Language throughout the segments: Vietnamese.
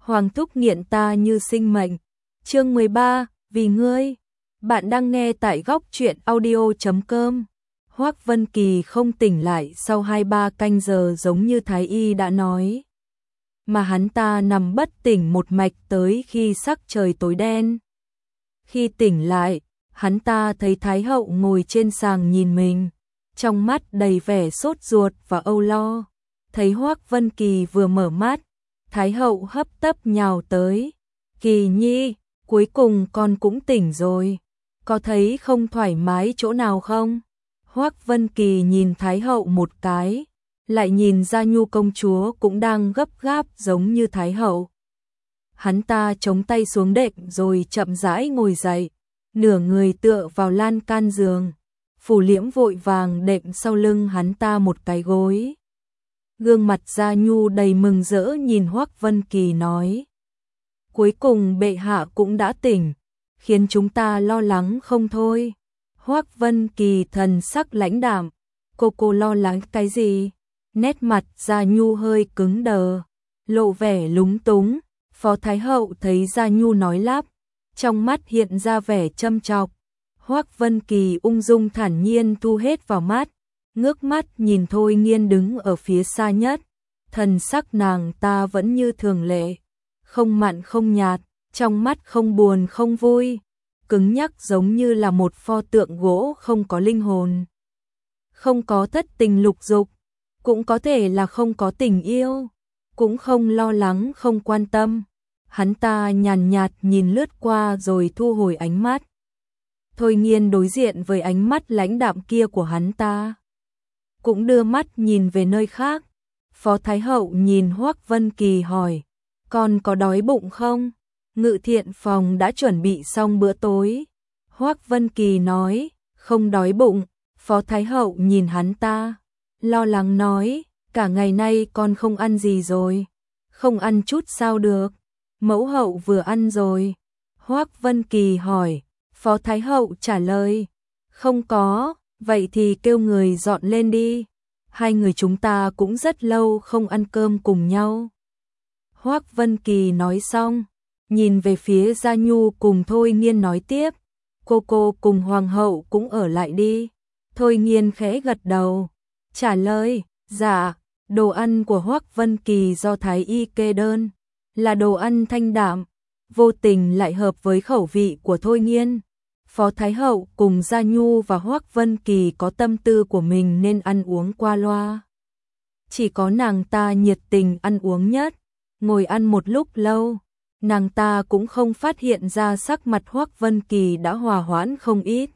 Hoàng thúc nghiện ta như sinh mệnh. Chương 13, vì ngươi. Bạn đang nghe tại góc truyện audio.com. Hoắc Vân Kỳ không tỉnh lại sau 2-3 canh giờ giống như Thái Y đã nói. Mà hắn ta nằm bất tỉnh một mạch tới khi sắc trời tối đen. Khi tỉnh lại, hắn ta thấy Thái Hậu ngồi trên sàng nhìn mình, trong mắt đầy vẻ sốt ruột và âu lo. Thấy Hoắc Vân Kỳ vừa mở mắt, Thái Hậu hấp tấp nhào tới. Kỳ nhi, cuối cùng con cũng tỉnh rồi. Có thấy không thoải mái chỗ nào không? Hoắc Vân Kỳ nhìn Thái Hậu một cái, lại nhìn Gia Nhu công chúa cũng đang gấp gáp giống như Thái Hậu. Hắn ta chống tay xuống đệm rồi chậm rãi ngồi dậy, nửa người tựa vào lan can giường. Phủ Liễm vội vàng đệm sau lưng hắn ta một cái gối. Gương mặt Gia Nhu đầy mừng rỡ nhìn Hoắc Vân Kỳ nói: cuối cùng bệ hạ cũng đã tỉnh, khiến chúng ta lo lắng không thôi. Hoắc Vân Kỳ thần sắc lãnh đạm: cô lo lắng cái gì? Nét mặt Gia Nhu hơi cứng đờ, lộ vẻ lúng túng. Phó Thái Hậu thấy Gia Nhu nói lắp, trong mắt hiện ra vẻ châm chọc. Hoắc Vân Kỳ ung dung thản nhiên thu hết vào mắt, ngước mắt nhìn Thôi Nghiên đứng ở phía xa nhất. Thần sắc nàng ta vẫn như thường lệ, không mặn không nhạt, trong mắt không buồn không vui, cứng nhắc giống như là một pho tượng gỗ không có linh hồn. Không có thất tình lục dục, cũng có thể là không có tình yêu, cũng không lo lắng không quan tâm. Hắn ta nhàn nhạt nhìn lướt qua rồi thu hồi ánh mắt. Thôi Nghiên đối diện với ánh mắt lãnh đạm kia của hắn ta, cũng đưa mắt nhìn về nơi khác. Phó Thái Hậu nhìn Hoắc Vân Kỳ hỏi: con có đói bụng không? Ngự thiện phòng đã chuẩn bị xong bữa tối. Hoắc Vân Kỳ nói: không đói bụng. Phó Thái Hậu nhìn hắn ta, lo lắng nói: cả ngày nay con không ăn gì rồi. Không ăn chút sao được? Mẫu hậu vừa ăn rồi. Hoắc Vân Kỳ hỏi. Phó Thái Hậu trả lời: không có. Vậy thì kêu người dọn lên đi. Hai người chúng ta cũng rất lâu không ăn cơm cùng nhau. Hoắc Vân Kỳ nói xong, nhìn về phía Gia Nhu cùng Thôi Nghiên nói tiếp: cô cùng Hoàng hậu cũng ở lại đi. Thôi Nghiên khẽ gật đầu, trả lời: dạ. Đồ ăn của Hoắc Vân Kỳ do Thái Y kê đơn, là đồ ăn thanh đạm, vô tình lại hợp với khẩu vị của Thôi Nghiên. Phó Thái Hậu cùng Gia Nhu và Hoắc Vân Kỳ có tâm tư của mình nên ăn uống qua loa. Chỉ có nàng ta nhiệt tình ăn uống nhất. Ngồi ăn một lúc lâu, nàng ta cũng không phát hiện ra sắc mặt Hoắc Vân Kỳ đã hòa hoãn không ít.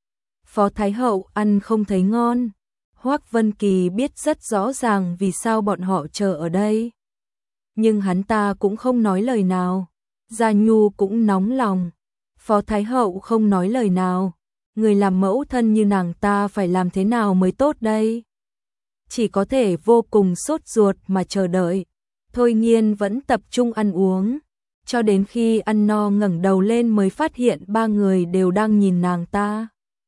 Phó Thái Hậu ăn không thấy ngon. Hoắc Vân Kỳ biết rất rõ ràng vì sao bọn họ chờ ở đây, nhưng hắn ta cũng không nói lời nào. Gia Nhu cũng nóng lòng. Phó Thái Hậu không nói lời nào. Người làm mẫu thân như nàng ta phải làm thế nào mới tốt đây? Chỉ có thể vô cùng sốt ruột mà chờ đợi. Thôi Nghiên vẫn tập trung ăn uống, cho đến khi ăn no ngẩng đầu lên mới phát hiện ba người đều đang nhìn nàng ta.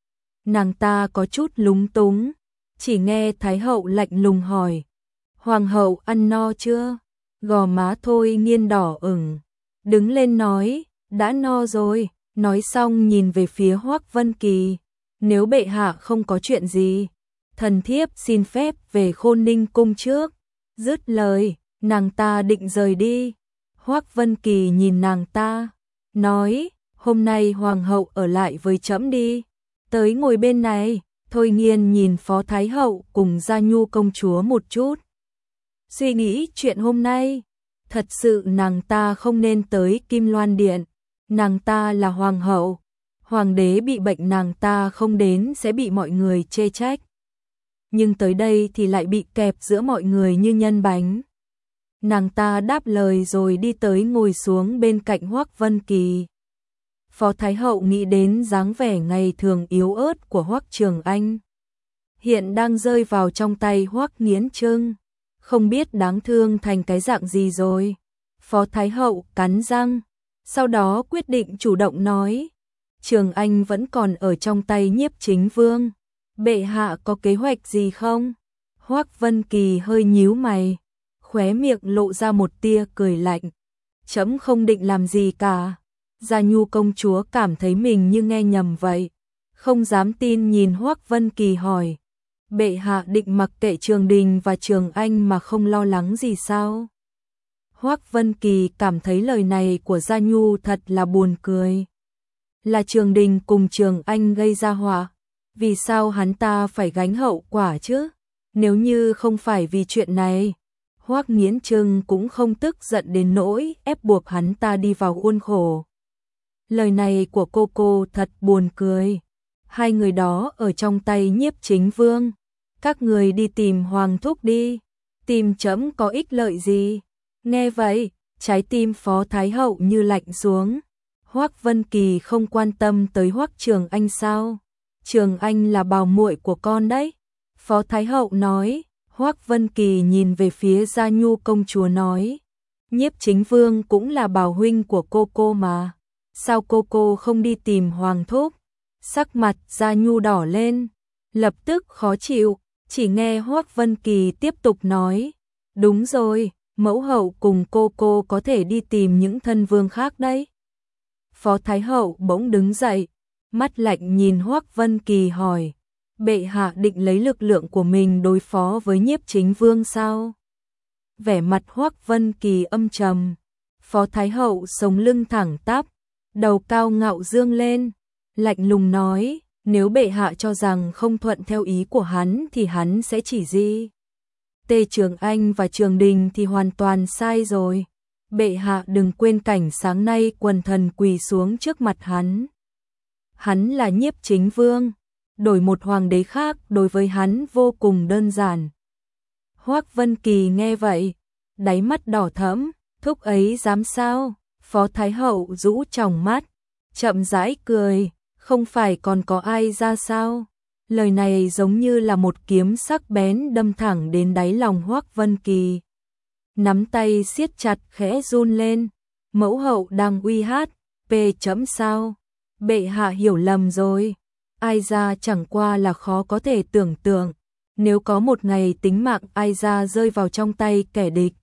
Nàng ta có chút lúng túng, chỉ nghe Thái Hậu lạnh lùng hỏi: Hoàng hậu ăn no chưa? Gò má Thôi Nghiên đỏ ửng, đứng lên nói: đã no rồi. Nói xong nhìn về phía Hoắc Vân Kỳ: nếu bệ hạ không có chuyện gì, thần thiếp xin phép về Khôn Ninh cung trước. Dứt lời, nàng ta định rời đi. Hoắc Vân Kỳ nhìn nàng ta, nói: hôm nay Hoàng hậu ở lại với trẫm đi. Tới ngồi bên này. Thôi Nghiên nhìn Phó Thái Hậu cùng Gia Nhu công chúa một chút, suy nghĩ chuyện hôm nay. Thật sự nàng ta không nên tới Kim Loan Điện. Nàng ta là hoàng hậu, hoàng đế bị bệnh nàng ta không đến sẽ bị mọi người chê trách. Nhưng tới đây thì lại bị kẹp giữa mọi người như nhân bánh. Nàng ta đáp lời rồi đi tới ngồi xuống bên cạnh Hoắc Vân Kỳ. Phó Thái Hậu nghĩ đến dáng vẻ ngày thường yếu ớt của Hoắc Trường Anh, hiện đang rơi vào trong tay Hoắc Nghiến Trưng, không biết đáng thương thành cái dạng gì rồi. Phó Thái Hậu cắn răng, sau đó quyết định chủ động nói: Trường Anh vẫn còn ở trong tay Nhiếp Chính Vương, bệ hạ có kế hoạch gì không? Hoắc Vân Kỳ hơi nhíu mày, khóe miệng lộ ra một tia cười lạnh. trẫm không định làm gì cả. Gia Nhu công chúa cảm thấy mình như nghe nhầm vậy, không dám tin nhìn Hoắc Vân Kỳ hỏi, bệ hạ định mặc kệ Trường Đình và Trường Anh mà không lo lắng gì sao? Hoắc Vân Kỳ cảm thấy lời này của Gia Nhu thật là buồn cười. Là Trường Đình cùng Trường Anh gây ra họa, vì sao hắn ta phải gánh hậu quả chứ? Nếu như không phải vì chuyện này, Hoắc Nghiễn Trưng cũng không tức giận đến nỗi ép buộc hắn ta đi vào khuôn khổ. Lời này của cô thật buồn cười. Hai người đó ở trong tay Nhiếp Chính Vương. Các người đi tìm Hoàng thúc đi. Tìm trẫm có ích lợi gì? Nghe vậy, trái tim Phó Thái Hậu như lạnh xuống. Hoắc Vân Kỳ không quan tâm tới Hoắc Trường Anh sao? Trường Anh là bảo muội của con đấy. Phó Thái Hậu nói. Hoắc Vân Kỳ nhìn về phía Gia Nhu công chúa nói. Nhiếp Chính Vương cũng là bảo huynh của cô mà. Sao cô không đi tìm Hoàng thúc? Sắc mặt Gia Nhu đỏ lên, lập tức khó chịu, chỉ nghe Hoắc Vân Kỳ tiếp tục nói. Đúng rồi, mẫu hậu cùng cô có thể đi tìm những thân vương khác đấy. Phó Thái Hậu bỗng đứng dậy, mắt lạnh nhìn Hoắc Vân Kỳ hỏi. Bệ hạ định lấy lực lượng của mình đối phó với Nhiếp Chính Vương sao? Vẻ mặt Hoắc Vân Kỳ âm trầm. Phó Thái Hậu sống lưng thẳng tắp, đầu cao ngạo dương lên, lạnh lùng nói, nếu bệ hạ cho rằng không thuận theo ý của hắn thì hắn sẽ chỉ gì. Tề Trường Anh và Trường Đình thì hoàn toàn sai rồi. Bệ hạ đừng quên cảnh sáng nay quần thần quỳ xuống trước mặt hắn. Hắn là Nhiếp Chính Vương, đổi một hoàng đế khác đối với hắn vô cùng đơn giản. Hoắc Vân Kỳ nghe vậy, đáy mắt đỏ thẫm, thúc ấy dám sao? Phó Thái Hậu rũ tròng mắt, chậm rãi cười, không phải còn có ai ra sao? Lời này giống như là một kiếm sắc bén đâm thẳng đến đáy lòng Hoắc Vân Kỳ. Nắm tay siết chặt khẽ run lên, mẫu hậu đang uy hát, chấm sao? Bệ hạ hiểu lầm rồi, ai ra chẳng qua là khó có thể tưởng tượng, nếu có một ngày tính mạng ai ra rơi vào trong tay kẻ địch.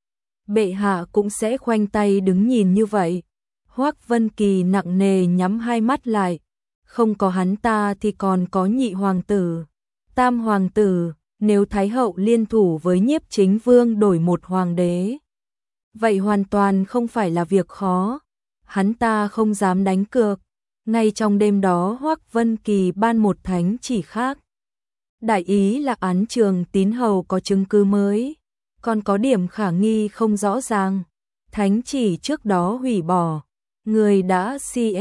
Bệ hạ cũng sẽ khoanh tay đứng nhìn như vậy. Hoắc Vân Kỳ nặng nề nhắm hai mắt lại, không có hắn ta thì còn có nhị hoàng tử, tam hoàng tử, nếu Thái Hậu liên thủ với Nhiếp Chính Vương đổi một hoàng đế. Vậy hoàn toàn không phải là việc khó, hắn ta không dám đánh cược. Ngay trong đêm đó Hoắc Vân Kỳ ban một thánh chỉ khác. Đại ý là án Trường Tín Hầu có chứng cứ mới, còn có điểm khả nghi không rõ ràng. Thánh chỉ trước đó hủy bỏ, người đã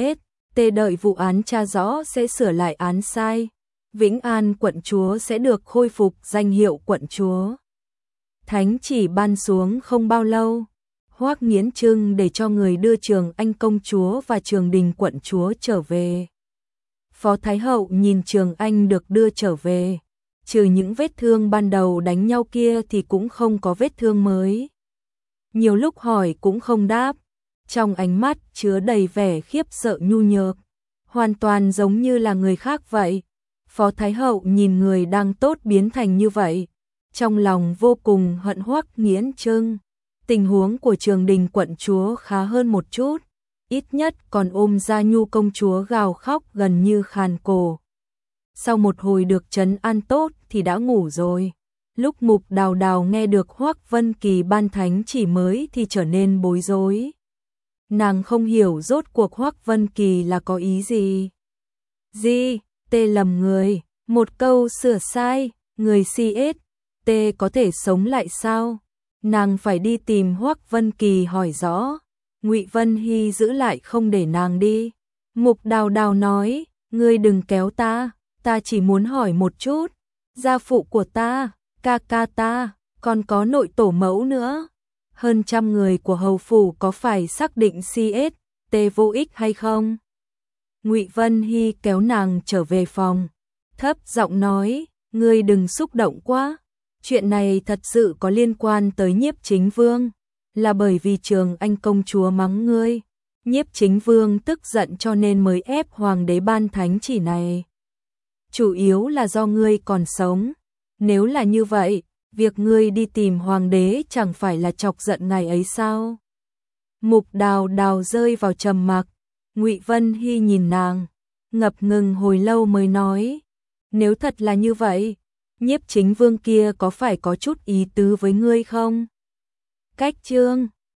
đợi vụ án tra rõ sẽ sửa lại án sai. Vĩnh An quận chúa sẽ được khôi phục danh hiệu quận chúa. Thánh chỉ ban xuống không bao lâu, Hoắc Nghiễn Trưng để cho người đưa Trường Anh công chúa và Trường Đình quận chúa trở về. Phó Thái Hậu nhìn Trường Anh được đưa trở về, trừ những vết thương ban đầu đánh nhau kia thì cũng không có vết thương mới. Nhiều lúc hỏi cũng không đáp, trong ánh mắt chứa đầy vẻ khiếp sợ nhu nhược, hoàn toàn giống như là người khác vậy. Phó Thái Hậu nhìn người đang tốt biến thành như vậy, trong lòng vô cùng hận Hoắc Nghiễn Trưng. Tình huống của Trường Đình quận chúa khá hơn một chút, ít nhất còn ôm Gia Nhu công chúa gào khóc gần như khàn cổ. Sau một hồi được trấn an tốt thì đã ngủ rồi. Lúc Mục Đào Đào nghe được Hoắc Vân Kỳ ban thánh chỉ mới thì trở nên bối rối. Nàng không hiểu rốt cuộc Hoắc Vân Kỳ là có ý gì. Tê lầm người, một câu sửa sai, người tê có thể sống lại sao? Nàng phải đi tìm Hoắc Vân Kỳ hỏi rõ. Ngụy Vân Hy giữ lại không để nàng đi. Mục Đào Đào nói, ngươi đừng kéo ta chỉ muốn hỏi một chút. Gia phụ của ta, ca ca ta, còn có nội tổ mẫu nữa. Hơn 100 người của hầu phủ có phải xác định tê vô ích hay không? Ngụy Vân Hy kéo nàng trở về phòng, thấp giọng nói, ngươi đừng xúc động quá. Chuyện này thật sự có liên quan tới Nhiếp Chính Vương, là bởi vì Trường Anh công chúa mắng ngươi. Nhiếp Chính Vương tức giận cho nên mới ép hoàng đế ban thánh chỉ này. Chủ yếu là do ngươi còn sống. Nếu là như vậy, việc ngươi đi tìm hoàng đế chẳng phải là chọc giận ngài ấy sao? Mục Đào Đào rơi vào trầm mặc, Ngụy Vân Hy nhìn nàng, ngập ngừng hồi lâu mới nói, nếu thật là như vậy, Nhiếp Chính Vương kia có phải có chút ý tứ với ngươi không? Cách Chương